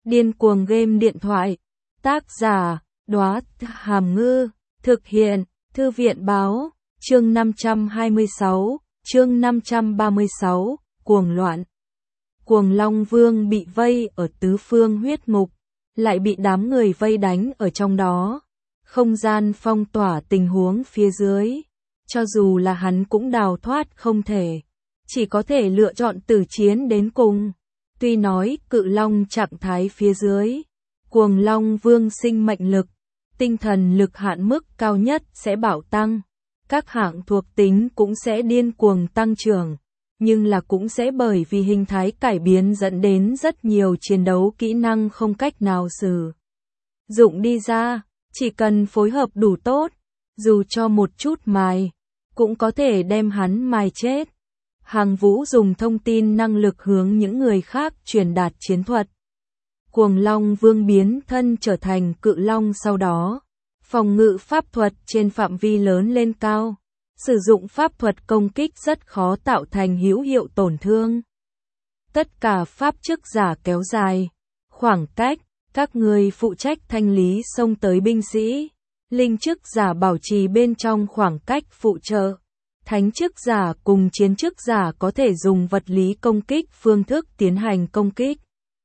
Điên cuồng game điện thoại. Tác giả, Đóa Hàm Ngư. Thực hiện, Thư viện báo. Chương 526, chương 536, cuồng loạn. Cuồng Long Vương bị vây ở tứ phương huyết ngục, lại bị đám người vây đánh ở trong đó. Không gian phong tỏa tình huống phía dưới. Cho dù là hắn cũng đào thoát không thể. Chỉ có thể lựa chọn tử chiến đến cùng. Tuy nói cự long trạng thái phía dưới, Cuồng Long Vương sinh mệnh lực, tinh thần lực hạn mức cao nhất sẽ bạo tăng. Các hạng thuộc tính cũng sẽ điên cuồng tăng trưởng, nhưng là cũng sẽ bởi vì hình thái cải biến dẫn đến rất nhiều chiến đấu kỹ năng không cách nào sử dụng đi ra. Chỉ cần phối hợp đủ tốt, dù cho một chút mài, cũng có thể đem hắn mài chết. Hàng Vũ dùng thông tin năng lực hướng những người khác truyền đạt chiến thuật. Cuồng Long Vương biến thân trở thành cự long sau đó, phòng ngự pháp thuật trên phạm vi lớn lên cao. Sử dụng pháp thuật công kích rất khó tạo thành hữu hiệu tổn thương. Tất cả pháp chức giả kéo dài khoảng cách, các người phụ trách thanh lý xông tới binh sĩ. Linh chức giả bảo trì bên trong khoảng cách phụ trợ. Thánh chức giả cùng chiến chức giả có thể dùng vật lý công kích phương thức tiến hành công kích.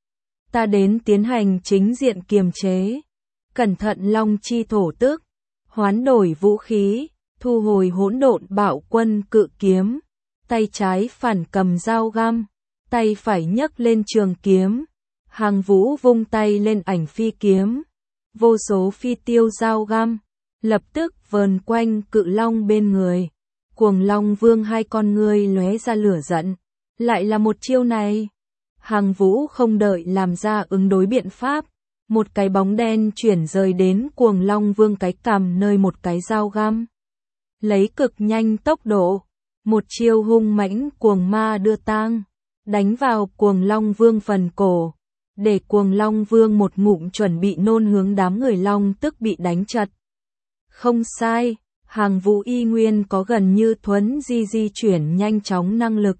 Ta đến tiến hành chính diện kiềm chế. Cẩn thận long chi thổ tức. Hoán đổi vũ khí. Thu hồi hỗn độn bạo quân cự kiếm. Tay trái phản cầm dao găm. Tay phải nhấc lên trường kiếm. Hàng Vũ vung tay lên ảnh phi kiếm. Vô số phi tiêu dao găm. Lập tức vờn quanh cự long bên người. Cuồng Long Vương hai con ngươi lóe ra lửa giận. Lại là một chiêu này. Hàng Vũ không đợi làm ra ứng đối biện pháp. Một cái bóng đen chuyển rời đến Cuồng Long Vương cái cằm nơi một cái dao găm. Lấy cực nhanh tốc độ. Một chiêu hung mãnh cuồng ma đưa tang. Đánh vào Cuồng Long Vương phần cổ. Để Cuồng Long Vương một ngụm chuẩn bị nôn hướng đám người long tức bị đánh chật. Không sai. Hàng Vũ y nguyên có gần như thuấn di chuyển nhanh chóng năng lực.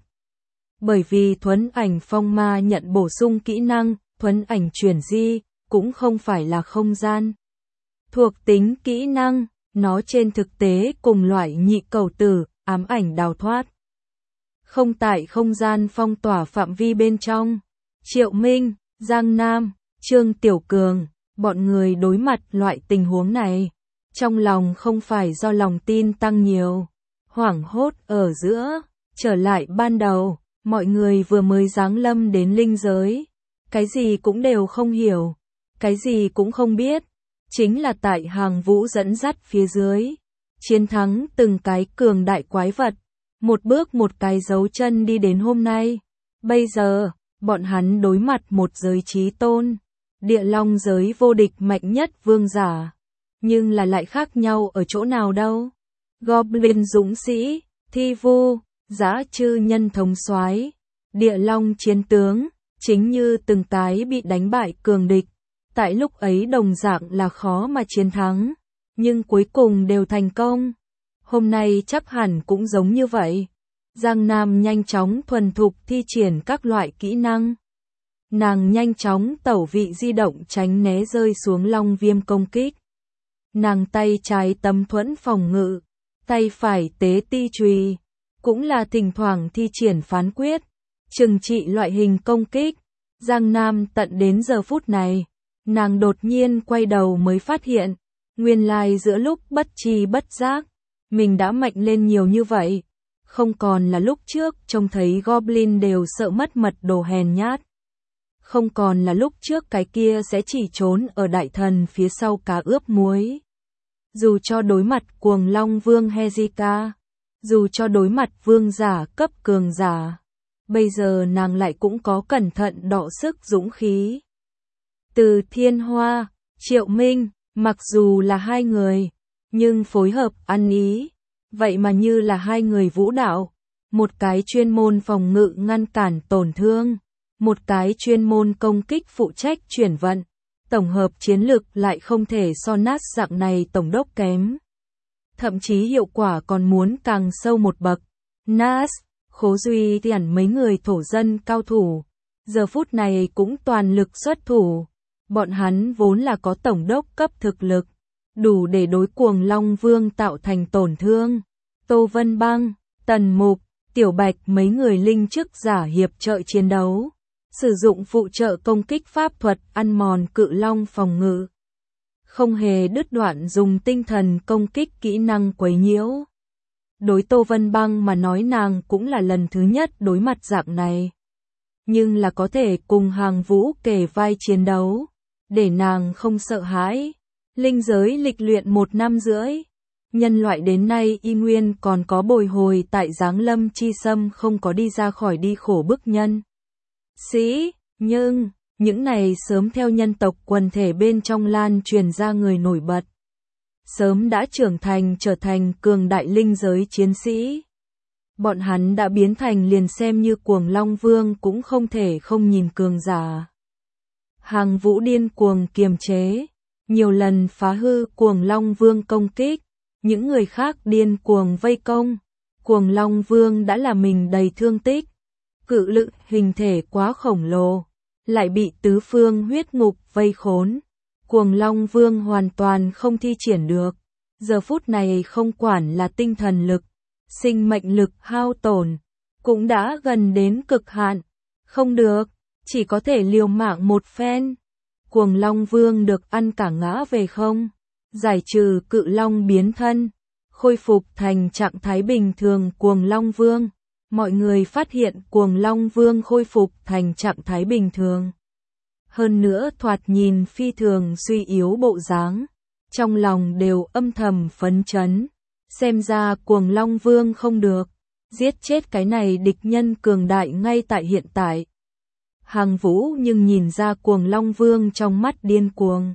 Bởi vì thuấn ảnh phong ma nhận bổ sung kỹ năng, thuấn ảnh chuyển di, cũng không phải là không gian. Thuộc tính kỹ năng, nó trên thực tế cùng loại nhị cầu tử, ám ảnh đào thoát. Không tại không gian phong tỏa phạm vi bên trong. Triệu Minh, Giang Nam, Trương Tiểu Cường, bọn người đối mặt loại tình huống này. Trong lòng không phải do lòng tin tăng nhiều, hoảng hốt ở giữa, trở lại ban đầu, mọi người vừa mới giáng lâm đến linh giới, cái gì cũng đều không hiểu, cái gì cũng không biết, chính là tại Hàng Vũ dẫn dắt phía dưới, chiến thắng từng cái cường đại quái vật, một bước một cái dấu chân đi đến hôm nay. Bây giờ, bọn hắn đối mặt một giới chí tôn, địa long giới vô địch mạnh nhất vương giả. Nhưng là lại khác nhau ở chỗ nào đâu. Goblin dũng sĩ, thi vu, dã chư nhân thống soái, địa long chiến tướng, chính như từng cái bị đánh bại cường địch. Tại lúc ấy đồng dạng là khó mà chiến thắng, nhưng cuối cùng đều thành công. Hôm nay chắc hẳn cũng giống như vậy. Giang Nam nhanh chóng thuần thục thi triển các loại kỹ năng. Nàng nhanh chóng tẩu vị di động tránh né rơi xuống long viêm công kích. Nàng tay trái tấm thuẫn phòng ngự, tay phải tế ti chùy, cũng là thỉnh thoảng thi triển phán quyết, trừng trị loại hình công kích. Giang Nam tận đến giờ phút này, nàng đột nhiên quay đầu mới phát hiện, nguyên lai giữa lúc bất tri bất giác, mình đã mạnh lên nhiều như vậy, không còn là lúc trước trông thấy Goblin đều sợ mất mật đồ hèn nhát. Không còn là lúc trước cái kia sẽ chỉ trốn ở đại thần phía sau cá ướp muối. Dù cho đối mặt Cuồng Long Vương Hezika, dù cho đối mặt vương giả cấp cường giả, bây giờ nàng lại cũng có cẩn thận đọ sức dũng khí. Từ Thiên Hoa, Triệu Minh, mặc dù là hai người, nhưng phối hợp ăn ý, vậy mà như là hai người vũ đạo, một cái chuyên môn phòng ngự ngăn cản tổn thương. Một cái chuyên môn công kích phụ trách chuyển vận, tổng hợp chiến lực lại không thể so nát dạng này tổng đốc kém. Thậm chí hiệu quả còn muốn càng sâu một bậc. Nas, Khố Duy Tiễn mấy người thổ dân cao thủ, giờ phút này cũng toàn lực xuất thủ, Bọn hắn vốn là có tổng đốc cấp thực lực, đủ để đối Cuồng Long Vương tạo thành tổn thương. Tô Vân Băng, Tần Mục, Tiểu Bạch mấy người linh chức giả hiệp trợ chiến đấu, sử dụng phụ trợ công kích pháp thuật ăn mòn cự long phòng ngự. Không hề đứt đoạn dùng tinh thần công kích kỹ năng quấy nhiễu. Đối Tô Vân Băng mà nói nàng cũng là lần thứ nhất đối mặt dạng này. Nhưng là có thể cùng Hàng Vũ kề vai chiến đấu, để nàng không sợ hãi. Linh giới lịch luyện 1 năm rưỡi. Nhân loại đến nay y nguyên còn có bồi hồi tại Giáng Lâm Chi Sâm không có đi ra khỏi đi khổ bức nhân. Nhưng, những này sớm theo nhân tộc quần thể bên trong lan truyền ra người nổi bật. Sớm đã trưởng thành trở thành cường đại linh giới chiến sĩ. Bọn hắn đã biến thành liền xem như Cuồng Long Vương cũng không thể không nhìn cường giả. Hàng Vũ điên cuồng kiềm chế, nhiều lần phá hư Cuồng Long Vương công kích, những người khác điên cuồng vây công. Cuồng Long Vương đã là mình đầy thương tích, cự lực hình thể quá khổng lồ, lại bị tứ phương huyết ngục vây khốn. Cuồng Long Vương hoàn toàn không thi triển được, giờ phút này không quản là tinh thần lực, sinh mệnh lực hao tổn, cũng đã gần đến cực hạn. Không được, chỉ có thể liều mạng một phen. Cuồng Long Vương được ăn cả ngã về không, giải trừ cự long biến thân, khôi phục thành trạng thái bình thường Cuồng Long Vương. Mọi người phát hiện Cuồng Long Vương khôi phục thành trạng thái bình thường. Hơn nữa thoạt nhìn phi thường suy yếu bộ dáng, trong lòng đều âm thầm phấn chấn. Xem ra Cuồng Long Vương không được, giết chết cái này địch nhân cường đại ngay tại hiện tại. Hàng Vũ nhưng nhìn ra Cuồng Long Vương trong mắt điên cuồng.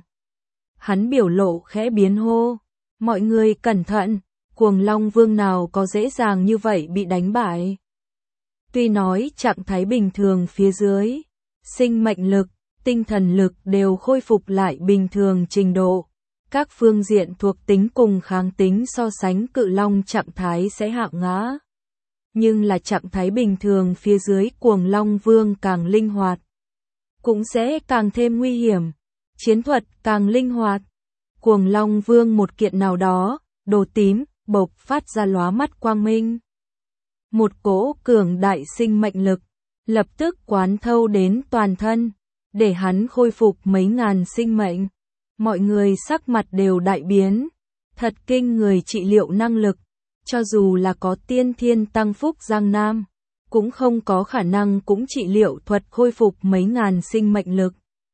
Hắn biểu lộ khẽ biến hô, mọi người cẩn thận, Cuồng Long Vương nào có dễ dàng như vậy bị đánh bại. Tuy nói trạng thái bình thường phía dưới, sinh mệnh lực, tinh thần lực đều khôi phục lại bình thường trình độ. Các phương diện thuộc tính cùng kháng tính so sánh cự long trạng thái sẽ hạ ngã. Nhưng là trạng thái bình thường phía dưới Cuồng Long Vương càng linh hoạt, cũng sẽ càng thêm nguy hiểm, chiến thuật càng linh hoạt. Cuồng Long Vương một kiện nào đó, đồ tím, bộc phát ra lóa mắt quang minh. Một cỗ cường đại sinh mệnh lực, lập tức quán thâu đến toàn thân, để hắn khôi phục mấy ngàn sinh mệnh. Mọi người sắc mặt đều đại biến, thật kinh người trị liệu năng lực, cho dù là có tiên thiên tăng phúc Giang Nam, cũng không có khả năng cũng trị liệu thuật khôi phục mấy ngàn sinh mệnh lực.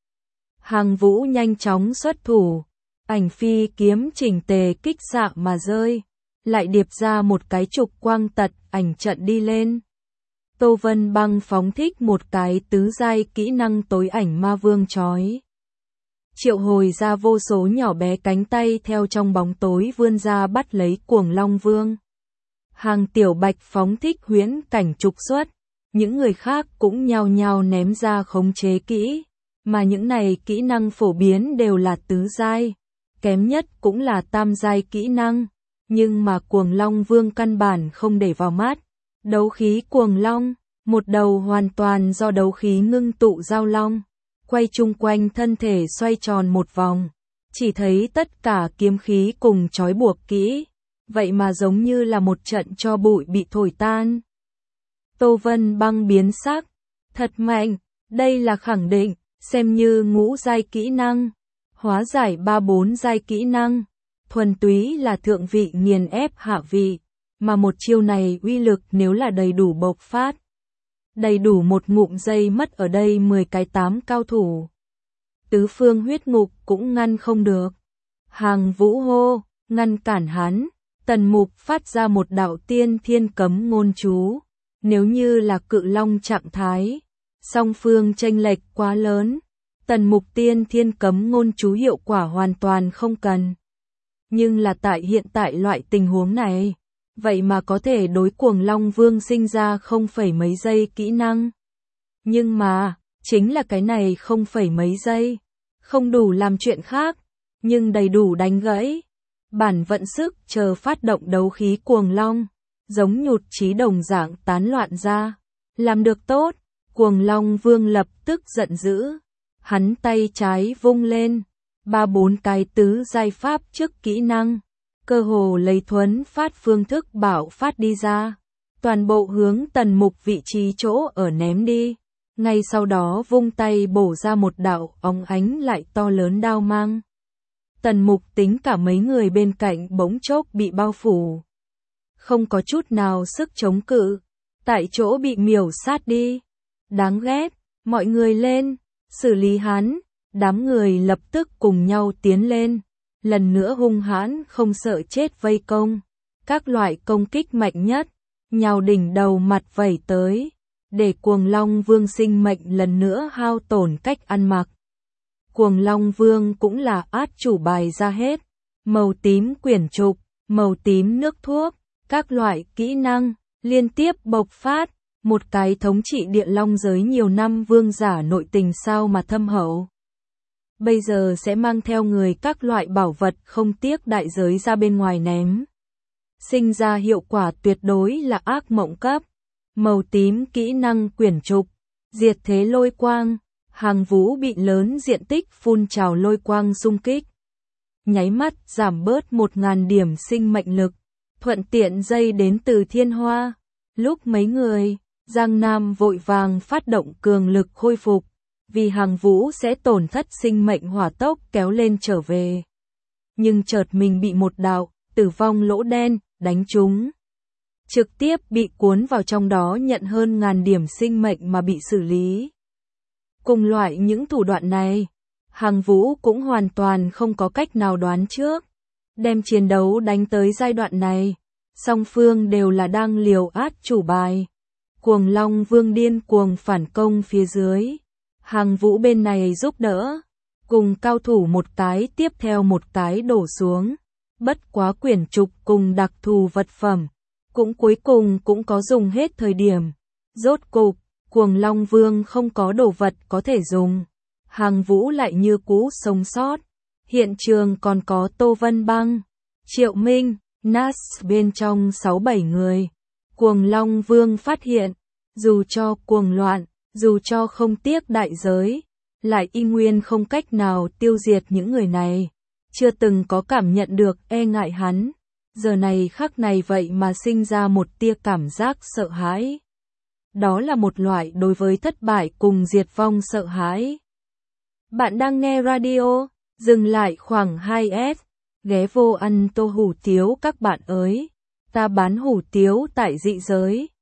Hàng Vũ nhanh chóng xuất thủ, ảnh phi kiếm chỉnh tề kích xạ mà rơi, lại điệp ra một cái trục quang tật ảnh trận đi lên. Tô Vân Băng phóng thích một cái tứ giai kỹ năng tối ảnh ma vương chói. Triệu hồi ra vô số nhỏ bé cánh tay theo trong bóng tối vươn ra bắt lấy Cuồng Long Vương. Hàng Tiểu Bạch phóng thích huyễn cảnh trục xuất, những người khác cũng nhao nhao ném ra khống chế kỹ, mà những này kỹ năng phổ biến đều là tứ giai, kém nhất cũng là tam giai kỹ năng, nhưng mà Cuồng Long Vương căn bản không để vào mắt. Đấu khí Cuồng Long, một đầu hoàn toàn do đấu khí ngưng tụ giao long, quay chung quanh thân thể xoay tròn một vòng, chỉ thấy tất cả kiếm khí cùng trói buộc kỹ, vậy mà giống như là một trận tro bụi bị thổi tan. Tô Vân Băng biến sắc, thật mạnh, đây là khẳng định, xem như ngũ giai kỹ năng, hóa giải 3-4 giai kỹ năng, thuần túy là thượng vị nghiền ép hạ vị, mà một chiêu này uy lực nếu là đầy đủ bộc phát. Đầy đủ một ngụm dây mất ở đây 10 cái 8 cao thủ. Tứ phương huyết ngục cũng ngăn không được. Hàng Vũ hô, ngăn cản hắn. Tần Mục phát ra một đạo tiên thiên cấm ngôn chú. Nếu như là cự long trạng thái, song phương chênh lệch quá lớn, Tần Mục tiên thiên cấm ngôn chú hiệu quả hoàn toàn không cần. Nhưng là tại hiện tại loại tình huống này, vậy mà có thể đối Cuồng Long Vương sinh ra không phẩy mấy giây kỹ năng. Nhưng mà, chính là cái này không phẩy mấy giây, không đủ làm chuyện khác, nhưng đầy đủ đánh gãy. Bản vận sức chờ phát động đấu khí Cuồng Long, giống nhụt chí đồng dạng tán loạn ra. Làm được tốt, Cuồng Long Vương lập tức giận dữ. hắn tay trái vung lên, 3-4 cái tứ giai pháp trước kỹ năng, cơ hồ lấy thuấn phát phương thức bạo phát đi ra, toàn bộ hướng Tần Mục vị trí chỗ ở ném đi. Ngay sau đó vung tay bổ ra một đạo óng ánh lại to lớn đao mang. Tần Mục tính cả mấy người bên cạnh bỗng chốc bị bao phủ. Không có chút nào sức chống cự, tại chỗ bị miểu sát đi. Đáng ghét, mọi người lên, xử lý hắn. Đám người lập tức cùng nhau tiến lên, lần nữa hung hãn không sợ chết vây công. Các loại công kích mạnh nhất, nhào đỉnh đầu mặt vẩy tới, để Cuồng Long Vương sinh mệnh lần nữa hao tổn cách ăn mặc. Cuồng Long Vương cũng là át chủ bài ra hết, màu tím quyển trục, màu tím nước thuốc, các loại kỹ năng, liên tiếp bộc phát, một cái thống trị địa long giới nhiều năm vương giả nội tình sao mà thâm hậu. Bây giờ sẽ mang theo người các loại bảo vật không tiếc đại giới ra bên ngoài ném. Sinh ra hiệu quả tuyệt đối là ác mộng cấp. Màu tím kỹ năng quyển trục, diệt thế lôi quang, Hàng Vũ bị lớn diện tích phun trào lôi quang xung kích. Nháy mắt giảm bớt 1000 điểm sinh mệnh lực, thuận tiện dây đến từ thiên hoa. Lúc mấy người, Giang Nam vội vàng phát động cường lực khôi phục, vì Hàng Vũ sẽ tổn thất sinh mệnh hỏa tốc kéo lên trở về. Nhưng chợt mình bị một đạo, tử vong lỗ đen, đánh trúng. Trực tiếp bị cuốn vào trong đó nhận hơn 1000 điểm sinh mệnh mà bị xử lý. Cùng loại những thủ đoạn này, Hàng Vũ cũng hoàn toàn không có cách nào đoán trước. Đem chiến đấu đánh tới giai đoạn này, song phương đều là đang liều át chủ bài. Cuồng Long Vương điên cuồng phản công phía dưới. Hàng Vũ bên này giúp đỡ, cùng cao thủ một cái tiếp theo một cái đổ xuống. Bất quá quyển trục cùng đặc thù vật phẩm, cũng cuối cùng cũng có dùng hết thời điểm. Rốt cục, Cuồng Long Vương không có đồ vật có thể dùng. Hàng Vũ lại như cũ sống sót. Hiện trường còn có Tô Vân Băng, Triệu Minh, Nas bên trong 6-7 người. Cuồng Long Vương phát hiện, dù cho cuồng loạn, dù cho không tiếc đại giới, lại y nguyên không cách nào tiêu diệt những người này. Chưa từng có cảm nhận được e ngại hắn. Giờ này khắc này vậy mà sinh ra một tia cảm giác sợ hãi. Đó là một loại đối với thất bại cùng diệt vong sợ hãi. Bạn đang nghe radio, dừng lại khoảng 2S, ghé vô ăn tô hủ tiếu các bạn ơi. Ta bán hủ tiếu tại dị giới.